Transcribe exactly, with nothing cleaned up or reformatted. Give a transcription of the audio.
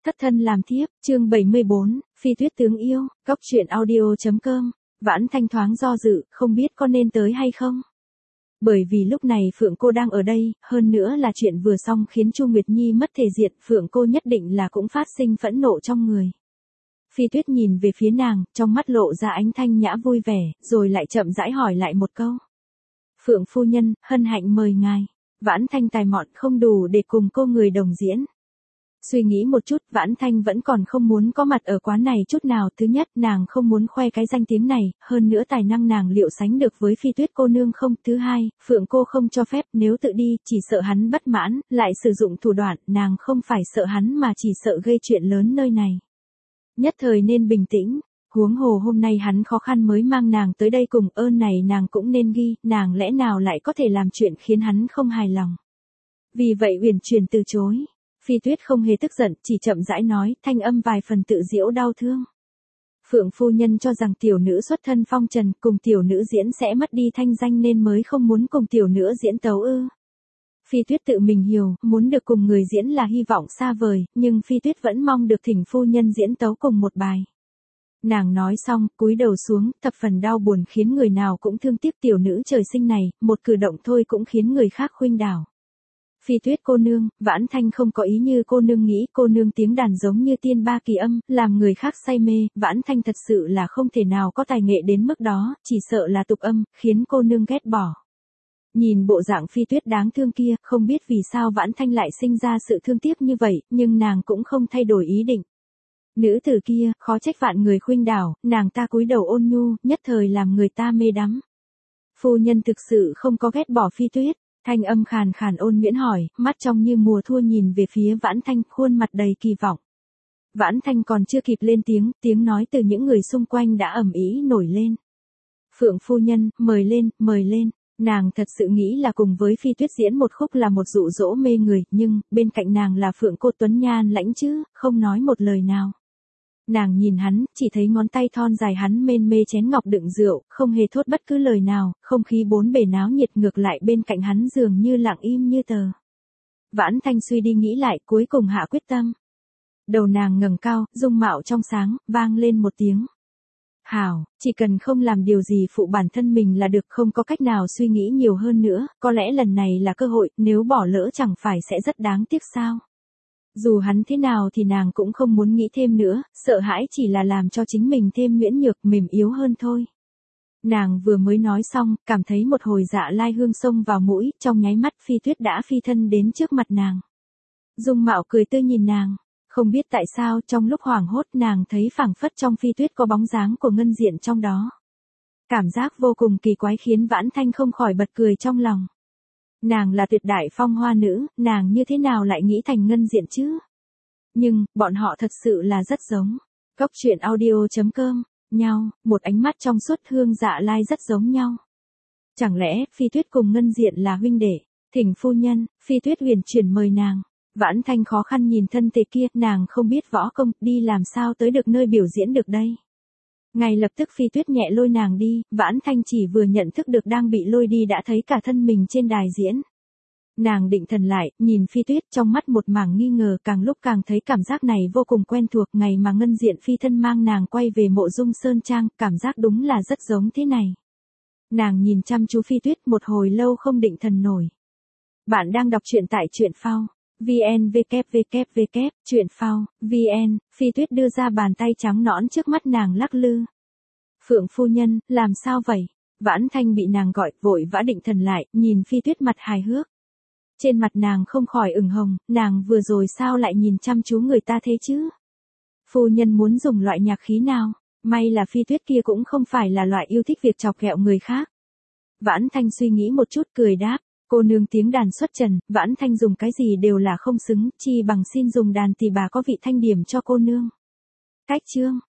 Thất thân làm thiếp, chương bảy mươi bốn, Phi Tuyết tướng yêu, góc truyện audio.com, Vãn Thanh thoáng do dự, không biết có nên tới hay không. Bởi vì lúc này Phượng cô đang ở đây, hơn nữa là chuyện vừa xong khiến Chu Nguyệt Nhi mất thể diện, Phượng cô nhất định là cũng phát sinh phẫn nộ trong người. Phi Tuyết nhìn về phía nàng, trong mắt lộ ra ánh thanh nhã vui vẻ, rồi lại chậm rãi hỏi lại một câu. Phượng phu nhân, hân hạnh mời ngài. Vãn Thanh tài mọn không đủ để cùng cô người đồng diễn. Suy nghĩ một chút, Vãn Thanh vẫn còn không muốn có mặt ở quán này chút nào. Thứ nhất, nàng không muốn khoe cái danh tiếng này, hơn nữa tài năng nàng liệu sánh được với Phi Tuyết cô nương không. Thứ hai, Phượng cô không cho phép, nếu tự đi, chỉ sợ hắn bất mãn, lại sử dụng thủ đoạn, nàng không phải sợ hắn mà chỉ sợ gây chuyện lớn nơi này. Nhất thời nên bình tĩnh, huống hồ hôm nay hắn khó khăn mới mang nàng tới đây cùng, ơn này nàng cũng nên ghi, nàng lẽ nào lại có thể làm chuyện khiến hắn không hài lòng. Vì vậy uyển chuyển từ chối. Phi Tuyết không hề tức giận, chỉ chậm rãi nói, thanh âm vài phần tự giễu đau thương. Phượng phu nhân cho rằng tiểu nữ xuất thân phong trần, cùng tiểu nữ diễn sẽ mất đi thanh danh nên mới không muốn cùng tiểu nữ diễn tấu ư. Phi Tuyết tự mình hiểu, muốn được cùng người diễn là hy vọng xa vời, nhưng Phi Tuyết vẫn mong được thỉnh phu nhân diễn tấu cùng một bài. Nàng nói xong, cúi đầu xuống, thập phần đau buồn khiến người nào cũng thương tiếc tiểu nữ trời sinh này, một cử động thôi cũng khiến người khác khuynh đảo. Phi Tuyết cô nương, Vãn Thanh không có ý như cô nương nghĩ, cô nương tiếng đàn giống như tiên ba kỳ âm, làm người khác say mê, Vãn Thanh thật sự là không thể nào có tài nghệ đến mức đó, chỉ sợ là tục âm, khiến cô nương ghét bỏ. Nhìn bộ dạng Phi Tuyết đáng thương kia, không biết vì sao Vãn Thanh lại sinh ra sự thương tiếc như vậy, nhưng nàng cũng không thay đổi ý định. Nữ tử kia, khó trách vạn người khuynh đảo, nàng ta cúi đầu ôn nhu, nhất thời làm người ta mê đắm. Phu nhân thực sự không có ghét bỏ Phi Tuyết. Thanh âm khàn khàn ôn nhuyễn hỏi, mắt trong như mùa thu nhìn về phía Vãn Thanh, khuôn mặt đầy kỳ vọng. Vãn Thanh còn chưa kịp lên tiếng, tiếng nói từ những người xung quanh đã ầm ĩ nổi lên. Phượng phu nhân, mời lên, mời lên. Nàng thật sự nghĩ là cùng với Phi Tuyết diễn một khúc là một dụ dỗ mê người, nhưng, bên cạnh nàng là Phượng cô tuấn nhan lãnh chứ, không nói một lời nào. Nàng nhìn hắn, chỉ thấy ngón tay thon dài hắn mên mê chén ngọc đựng rượu, không hề thốt bất cứ lời nào, không khí bốn bề náo nhiệt, ngược lại bên cạnh hắn dường như lặng im như tờ. Vãn Thanh suy đi nghĩ lại, cuối cùng hạ quyết tâm. Đầu nàng ngẩng cao, dung mạo trong sáng, vang lên một tiếng. Hảo, chỉ cần không làm điều gì phụ bản thân mình là được, không có cách nào suy nghĩ nhiều hơn nữa, có lẽ lần này là cơ hội, nếu bỏ lỡ chẳng phải sẽ rất đáng tiếc sao. Dù hắn thế nào thì nàng cũng không muốn nghĩ thêm nữa, sợ hãi chỉ là làm cho chính mình thêm nhuyễn nhược, mềm yếu hơn thôi. Nàng vừa mới nói xong, cảm thấy một hồi dạ lai hương xông vào mũi, trong nháy mắt Phi Tuyết đã phi thân đến trước mặt nàng. Dung mạo cười tươi nhìn nàng, không biết tại sao trong lúc hoảng hốt nàng thấy phảng phất trong Phi Tuyết có bóng dáng của Ngân Diện trong đó. Cảm giác vô cùng kỳ quái khiến Vãn Thanh không khỏi bật cười trong lòng. Nàng là tuyệt đại phong hoa nữ, nàng như thế nào lại nghĩ thành Ngân Diện chứ? Nhưng, bọn họ thật sự là rất giống. Góc truyện audio.com, nhau, một ánh mắt trong suốt hương dạ lai rất giống nhau. Chẳng lẽ, Phi Tuyết cùng Ngân Diện là huynh đệ? Thỉnh phu nhân, Phi Tuyết uyển chuyển mời nàng. Vãn Thanh khó khăn nhìn thân thể kia, nàng không biết võ công, đi làm sao tới được nơi biểu diễn được đây. Ngay lập tức Phi Tuyết nhẹ lôi nàng đi, Vãn Thanh chỉ vừa nhận thức được đang bị lôi đi đã thấy cả thân mình trên đài diễn. Nàng định thần lại, nhìn Phi Tuyết trong mắt một mảng nghi ngờ, càng lúc càng thấy cảm giác này vô cùng quen thuộc, ngày mà Ngân Diện phi thân mang nàng quay về Mộ Dung Sơn Trang, cảm giác đúng là rất giống thế này. Nàng nhìn chăm chú Phi Tuyết một hồi lâu không định thần nổi. Bạn đang đọc truyện tại truyện phao. vn www truyện phao vn. Phi Tuyết đưa ra bàn tay trắng nõn trước mắt nàng lắc lư. Phượng phu nhân, làm sao vậy? Vãn Thanh bị nàng gọi, vội vã định thần lại, nhìn Phi Tuyết mặt hài hước. Trên mặt nàng không khỏi ửng hồng, nàng vừa rồi sao lại nhìn chăm chú người ta thế chứ? Phu nhân muốn dùng loại nhạc khí nào? May là Phi Tuyết kia cũng không phải là loại yêu thích việc chọc ghẹo người khác. Vãn Thanh suy nghĩ một chút cười đáp. Cô nương tiếng đàn xuất trần, Vãn Thanh dùng cái gì đều là không xứng, chi bằng xin dùng đàn thì bà có vị thanh điểm cho cô nương. Cách chương.